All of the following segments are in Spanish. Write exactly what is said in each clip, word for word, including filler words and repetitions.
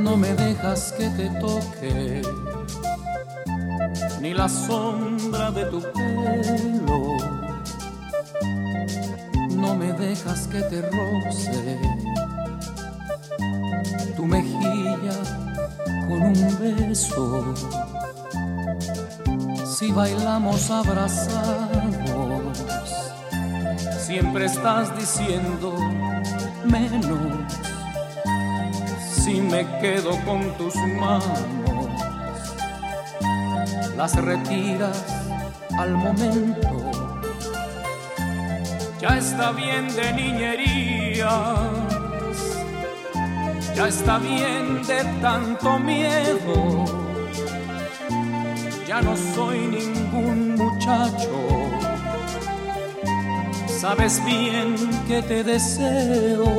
No me dejas que te toque ni la sombra de tu pelo. No me dejas que te roce tu mejilla con un beso. Si bailamos abrazados, siempre estás diciendo menos. Si me quedo con tus manos, las retiras al momento. Ya está bien de niñerías, ya está bien de tanto miedo. Ya no soy ningún muchacho, sabes bien que te deseo.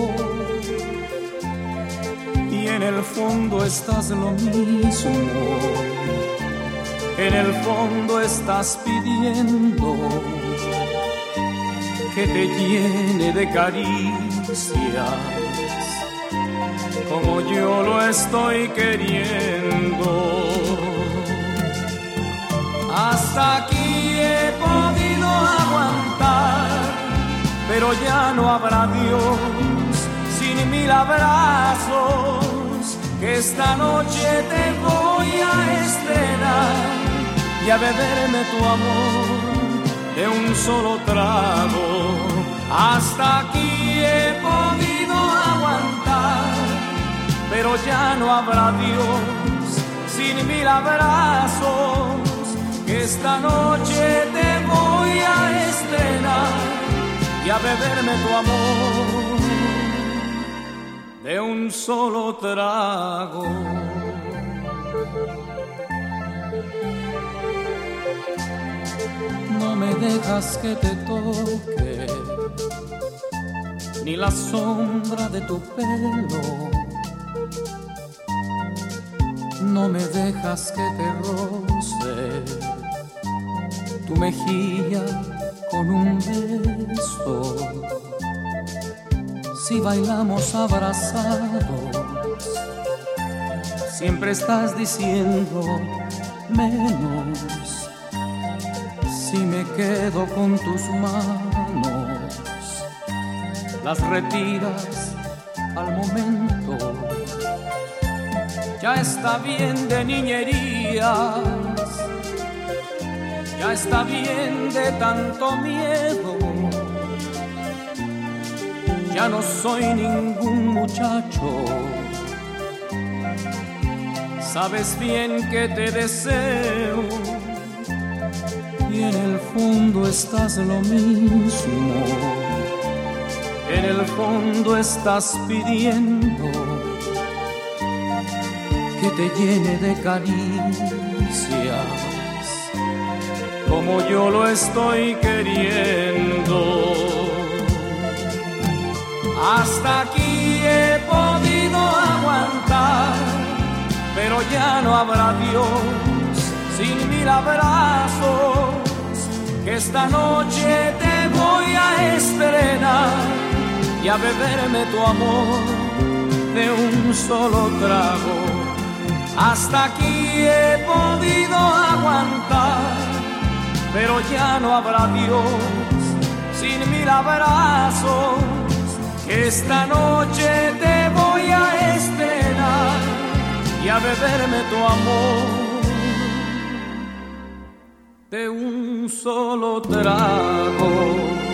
Y en el fondo estás lo mismo, en el fondo estás pidiendo que te llene de caricias como yo lo estoy queriendo. Hasta aquí he podido aguantar, pero ya no habrá Dios sin mil abrazos, que esta noche te voy a estrenar y a beberme tu amor de un solo trago. Hasta aquí he podido aguantar, pero ya no habrá Dios sin mil abrazos, que esta noche te voy a estrenar y a beberme tu amor de un solo trago. No me dejas que te toque ni la sombra de tu pelo. No me dejas que te roce tu mejilla con un beso. Si bailamos abrazados, siempre estás diciendo menos. Si me quedo con tus manos, las retiras al momento. Ya está bien de niñerías, ya está bien de tanto miedo. Ya no soy ningún muchacho, sabes bien que te deseo. Y en el fondo estás lo mismo, en el fondo estás pidiendo que te llene de caricias como yo lo estoy queriendo. Hasta aquí he podido aguantar, pero ya no habrá Dios sin mil abrazos, que esta noche te voy a estrenar y a beberme tu amor de un solo trago. Hasta aquí he podido aguantar, pero ya no habrá Dios sin mil abrazos, que esta noche te voy a estrenar y a beberme tu amor de un solo trago.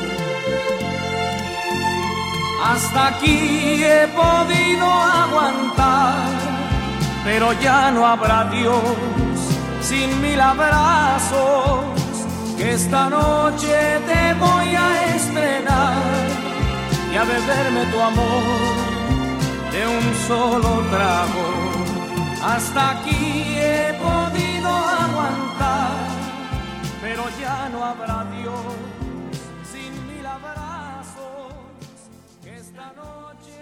Hasta aquí he podido aguantar, pero ya no habrá Dios sin mil abrazos, que esta noche te voy a estrenar y a beberme tu amor de un solo trago. Hasta aquí he podido aguantar, pero ya no habrá Dios sin mil abrazos, que esta noche